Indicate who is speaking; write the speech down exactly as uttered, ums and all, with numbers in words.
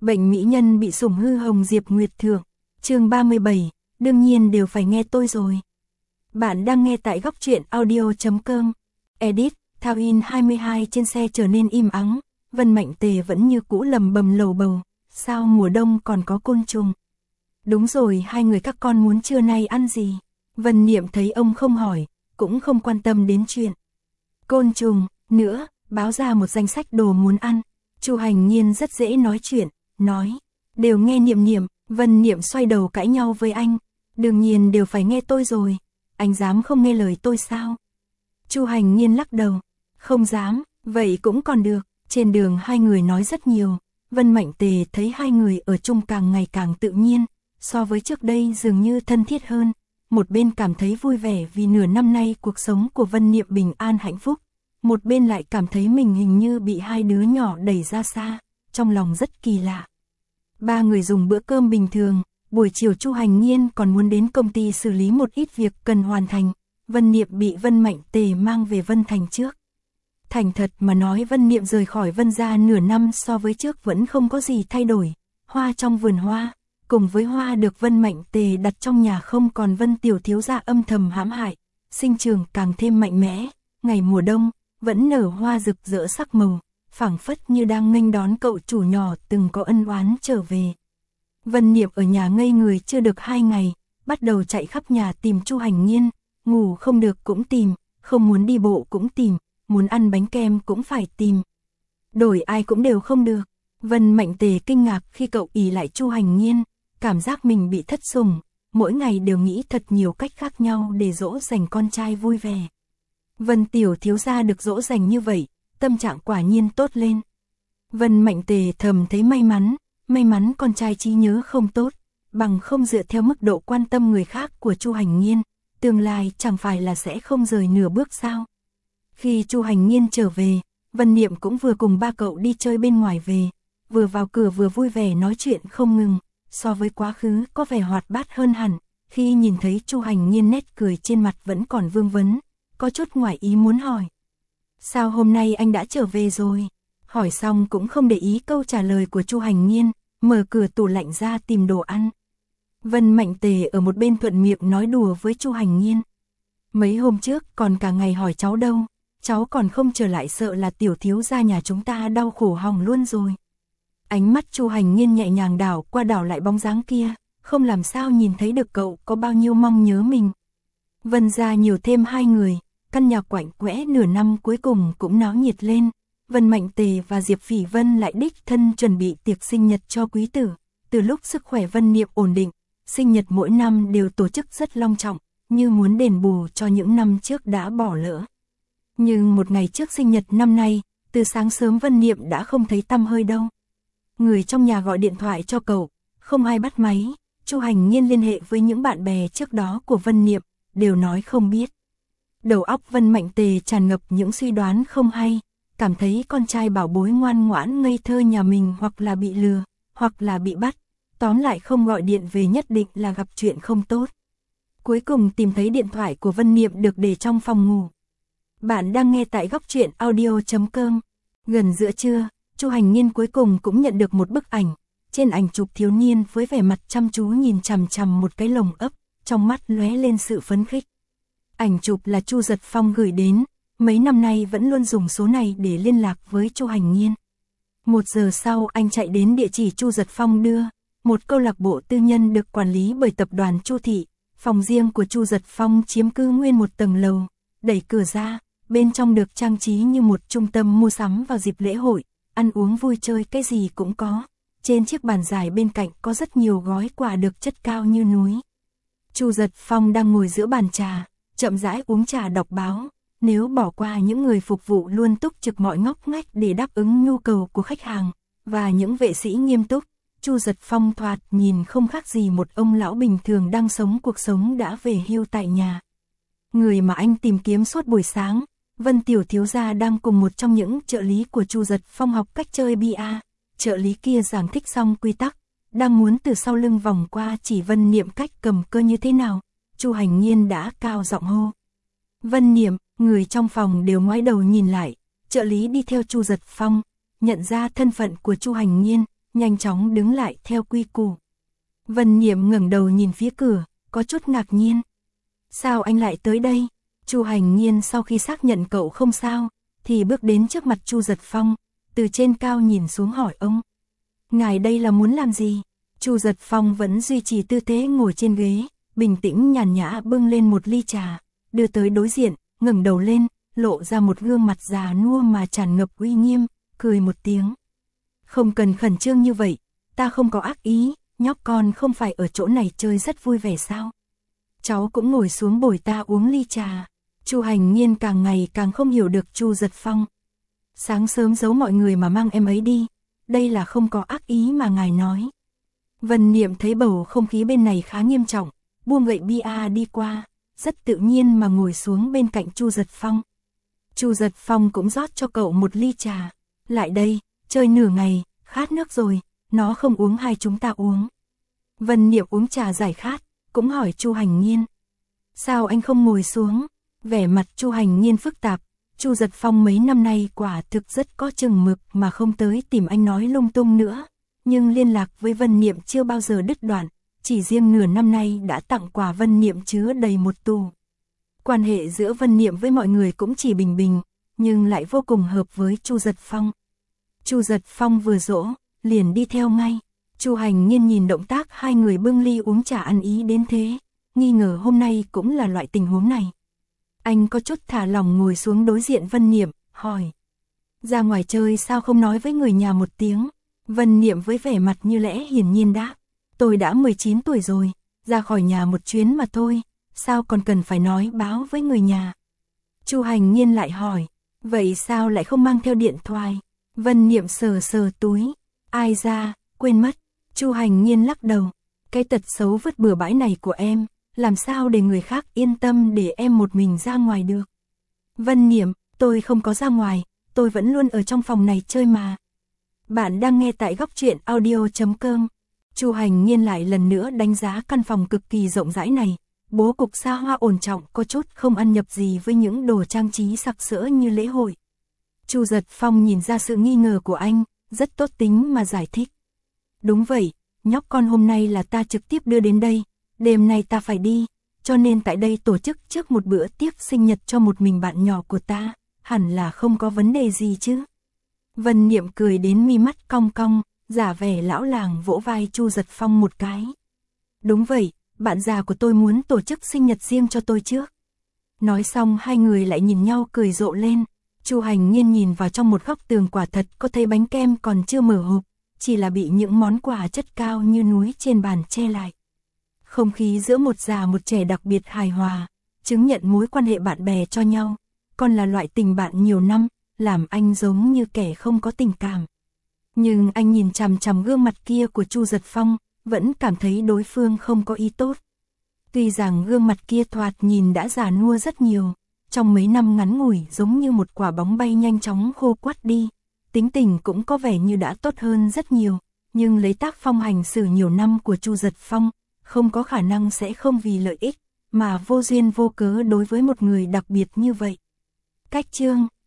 Speaker 1: Bệnh mỹ nhân bị sủng hư hồng Diệp Nguyệt Thượng. Chương ba mươi bảy, đương nhiên đều phải nghe tôi rồi. Bạn đang nghe tại góc truyện audio chấm com. Edit, Thao In hai mươi hai trên xe trở nên im ắng, Vân Mạnh Tề vẫn như cũ lầm bầm lầu bầu, sao mùa đông còn có côn trùng. Đúng rồi, hai người các con muốn trưa nay ăn gì? Vân Niệm thấy ông không hỏi, cũng không quan tâm đến chuyện côn trùng nữa, báo ra một danh sách đồ muốn ăn. Chu Hành Nhiên rất dễ nói chuyện, nói, đều nghe Niệm Niệm. Vân Niệm xoay đầu cãi nhau với anh, đương nhiên đều phải nghe tôi rồi, anh dám không nghe lời tôi sao? Chu Hành Nhiên lắc đầu, không dám, vậy cũng còn được. Trên đường hai người nói rất nhiều, Vân Mạnh Tề thấy hai người ở chung càng ngày càng tự nhiên, so với trước đây dường như thân thiết hơn. Một bên cảm thấy vui vẻ vì nửa năm nay cuộc sống của Vân Niệm bình an hạnh phúc, một bên lại cảm thấy mình hình như bị hai đứa nhỏ đẩy ra xa, trong lòng rất kỳ lạ. Ba người dùng bữa cơm bình thường, buổi chiều Chu Hành Nhiên còn muốn đến công ty xử lý một ít việc cần hoàn thành. Vân Niệm bị Vân Mạnh Tề mang về Vân Thành trước. Thành thật mà nói, Vân Niệm rời khỏi Vân gia nửa năm so với trước vẫn không có gì thay đổi. Hoa trong vườn hoa, cùng với hoa được Vân Mạnh Tề đặt trong nhà không còn Vân tiểu thiếu gia âm thầm hãm hại, sinh trưởng càng thêm mạnh mẽ. Ngày mùa đông, vẫn nở hoa rực rỡ sắc màu, phảng phất như đang nghênh đón cậu chủ nhỏ từng có ân oán trở về. Vân Niệm ở nhà ngây người chưa được hai ngày, bắt đầu chạy khắp nhà tìm Chu Hành Nhiên, ngủ không được cũng tìm, không muốn đi bộ cũng tìm, muốn ăn bánh kem cũng phải tìm. Đổi ai cũng đều không được. Vân Mạnh Tề kinh ngạc khi cậu ỷ lại Chu Hành Nhiên, cảm giác mình bị thất sủng, mỗi ngày đều nghĩ thật nhiều cách khác nhau để dỗ dành con trai vui vẻ. Vân tiểu thiếu gia được dỗ dành như vậy, tâm trạng quả nhiên tốt lên. Vân Mạnh Tề thầm thấy may mắn, may mắn con trai trí nhớ không tốt, bằng không dựa theo mức độ quan tâm người khác của Chu Hành Nhiên, tương lai chẳng phải là sẽ không rời nửa bước sao. Khi Chu Hành Nhiên trở về, Vân Niệm cũng vừa cùng ba cậu đi chơi bên ngoài về, vừa vào cửa vừa vui vẻ nói chuyện không ngừng, so với quá khứ có vẻ hoạt bát hơn hẳn. Khi nhìn thấy Chu Hành Nhiên nét cười trên mặt vẫn còn vương vấn, có chút ngoài ý muốn hỏi, sao hôm nay anh đã trở về rồi? Hỏi xong cũng không để ý câu trả lời của Chu Hành Nhiên, mở cửa tủ lạnh ra tìm đồ ăn. Vân Mạnh Tề ở một bên thuận miệng nói đùa với Chu Hành Nhiên, mấy hôm trước còn cả ngày hỏi cháu đâu, cháu còn không trở lại sợ là tiểu thiếu gia nhà chúng ta đau khổ hỏng luôn rồi. Ánh mắt Chu Hành Nhiên nhẹ nhàng đảo qua đảo lại bóng dáng kia, không làm sao nhìn thấy được cậu có bao nhiêu mong nhớ mình. Vân gia nhiều thêm hai người, căn nhà quạnh quẽ nửa năm cuối cùng cũng náo nhiệt lên. Vân Mạnh Tề và Diệp Phỉ Vân lại đích thân chuẩn bị tiệc sinh nhật cho quý tử. Từ lúc sức khỏe Vân Niệm ổn định, sinh nhật mỗi năm đều tổ chức rất long trọng, như muốn đền bù cho những năm trước đã bỏ lỡ. Nhưng một ngày trước sinh nhật năm nay, từ sáng sớm Vân Niệm đã không thấy tăm hơi đâu. Người trong nhà gọi điện thoại cho cậu, không ai bắt máy. Chu Hành Nhiên liên hệ với những bạn bè trước đó của Vân Niệm, đều nói không biết. Đầu óc Vân Mạnh Tề tràn ngập những suy đoán không hay, cảm thấy con trai bảo bối ngoan ngoãn ngây thơ nhà mình hoặc là bị lừa, hoặc là bị bắt, tóm lại không gọi điện về nhất định là gặp chuyện không tốt. Cuối cùng tìm thấy điện thoại của Vân Niệm được để trong phòng ngủ. Bạn đang nghe tại góc truyện audio chấm com. Gần giữa trưa, Chu Hành Nhiên cuối cùng cũng nhận được một bức ảnh. Trên ảnh chụp thiếu niên với vẻ mặt chăm chú nhìn chằm chằm một cái lồng ấp, trong mắt lóe lên sự phấn khích. Ảnh chụp là Chu Giật Phong gửi đến, mấy năm nay vẫn luôn dùng số này để liên lạc với Chu Hành Nhiên. Một giờ sau anh chạy đến địa chỉ Chu Giật Phong đưa, một câu lạc bộ tư nhân được quản lý bởi tập đoàn Chu Thị. Phòng riêng của Chu Giật Phong chiếm cứ nguyên một tầng lầu, đẩy cửa ra, bên trong được trang trí như một trung tâm mua sắm vào dịp lễ hội, ăn uống vui chơi cái gì cũng có. Trên chiếc bàn dài bên cạnh có rất nhiều gói quà được chất cao như núi. Chu Giật Phong đang ngồi giữa bàn trà, chậm rãi uống trà đọc báo. Nếu bỏ qua những người phục vụ luôn túc trực mọi ngóc ngách để đáp ứng nhu cầu của khách hàng, và những vệ sĩ nghiêm túc, Chu Giật Phong thoạt nhìn không khác gì một ông lão bình thường đang sống cuộc sống đã về hưu tại nhà. Người mà anh tìm kiếm suốt buổi sáng, Vân tiểu thiếu gia đang cùng một trong những trợ lý của Chu Giật Phong học cách chơi bia. Trợ lý kia giảng thích xong quy tắc, đang muốn từ sau lưng vòng qua chỉ Vân Niệm cách cầm cơ như thế nào. Chu Hành Nhiên đã cao giọng hô, Vân Niệm. Người trong phòng đều ngoái đầu nhìn lại, trợ lý đi theo Chu Giật Phong, nhận ra thân phận của Chu Hành Nhiên, nhanh chóng đứng lại theo quy củ. Vân Niệm ngẩng đầu nhìn phía cửa, có chút ngạc nhiên. Sao anh lại tới đây? Chu Hành Nhiên sau khi xác nhận cậu không sao, thì bước đến trước mặt Chu Giật Phong, từ trên cao nhìn xuống hỏi ông. Ngài đây là muốn làm gì? Chu Giật Phong vẫn duy trì tư thế ngồi trên ghế, bình tĩnh nhàn nhã bưng lên một ly trà, đưa tới đối diện, ngẩng đầu lên, lộ ra một gương mặt già nua mà tràn ngập uy nghiêm, cười một tiếng. Không cần khẩn trương như vậy, ta không có ác ý, nhóc con không phải ở chỗ này chơi rất vui vẻ sao? Cháu cũng ngồi xuống bồi ta uống ly trà. Chu Hành Nhiên càng ngày càng không hiểu được Chu Giật Phong. Sáng sớm giấu mọi người mà mang em ấy đi, đây là không có ác ý mà ngài nói. Vân Niệm thấy bầu không khí bên này khá nghiêm trọng, buông gậy bia đi qua, rất tự nhiên mà ngồi xuống bên cạnh Chu Giật Phong. Chu Giật Phong cũng rót cho cậu một ly trà. Lại đây, chơi nửa ngày, khát nước rồi, nó không uống hay chúng ta uống. Vân Niệm uống trà giải khát, cũng hỏi Chu Hành Nhiên. Sao anh không ngồi xuống? Vẻ mặt Chu Hành Nhiên phức tạp, Chu Giật Phong mấy năm nay quả thực rất có chừng mực mà không tới tìm anh nói lung tung nữa. Nhưng liên lạc với Vân Niệm chưa bao giờ đứt đoạn, chỉ riêng nửa năm nay đã tặng quà Vân Niệm chứa đầy một tủ. Quan hệ giữa Vân Niệm với mọi người cũng chỉ bình bình, nhưng lại vô cùng hợp với Chu Giật Phong. Chu Giật Phong vừa dỗ, liền đi theo ngay. Chu Hành Nhiên nhìn động tác hai người bưng ly uống trà ăn ý đến thế, nghi ngờ hôm nay cũng là loại tình huống này. Anh có chút thả lỏng ngồi xuống đối diện Vân Niệm, hỏi. Ra ngoài chơi sao không nói với người nhà một tiếng? Vân Niệm với vẻ mặt như lẽ hiển nhiên đáp. Tôi đã mười chín tuổi rồi, ra khỏi nhà một chuyến mà thôi, sao còn cần phải nói báo với người nhà? Chu Hành Nhiên lại hỏi. Vậy sao lại không mang theo điện thoại? Vân Niệm sờ sờ túi. Ai ra, quên mất. Chu Hành Nhiên lắc đầu. Cái tật xấu vứt bừa bãi này của em, làm sao để người khác yên tâm để em một mình ra ngoài được? Vân Niệm, tôi không có ra ngoài, tôi vẫn luôn ở trong phòng này chơi mà. Bạn đang nghe tại góc truyện audio chấm com. Chu Hành Nhiên lại lần nữa đánh giá căn phòng cực kỳ rộng rãi này, bố cục xa hoa ổn trọng, có chút không ăn nhập gì với những đồ trang trí sặc sỡ như lễ hội. Chu Giật Phong nhìn ra sự nghi ngờ của anh, rất tốt tính mà giải thích. Đúng vậy, nhóc con hôm nay là ta trực tiếp đưa đến đây, đêm nay ta phải đi, cho nên tại đây tổ chức trước một bữa tiệc sinh nhật cho một mình bạn nhỏ của ta, hẳn là không có vấn đề gì chứ. Vân Niệm cười đến mi mắt cong cong, giả vẻ lão làng vỗ vai Chu Giật Phong một cái. Đúng vậy, bạn già của tôi muốn tổ chức sinh nhật riêng cho tôi trước. Nói xong hai người lại nhìn nhau cười rộ lên. Chu Hành Nhiên nhìn vào trong một góc tường, quả thật có thấy bánh kem còn chưa mở hộp, chỉ là bị những món quà chất cao như núi trên bàn che lại. Không khí giữa một già một trẻ đặc biệt hài hòa, chứng nhận mối quan hệ bạn bè cho nhau, còn là loại tình bạn nhiều năm, làm anh giống như kẻ không có tình cảm. Nhưng anh nhìn chằm chằm gương mặt kia của Chu Giật Phong, vẫn cảm thấy đối phương không có ý tốt. Tuy rằng gương mặt kia thoạt nhìn đã già nua rất nhiều, trong mấy năm ngắn ngủi giống như một quả bóng bay nhanh chóng khô quắt đi, tính tình cũng có vẻ như đã tốt hơn rất nhiều, nhưng lấy tác phong hành xử nhiều năm của Chu Giật Phong, không có khả năng sẽ không vì lợi ích, mà vô duyên vô cớ đối với một người đặc biệt như vậy. Cách chương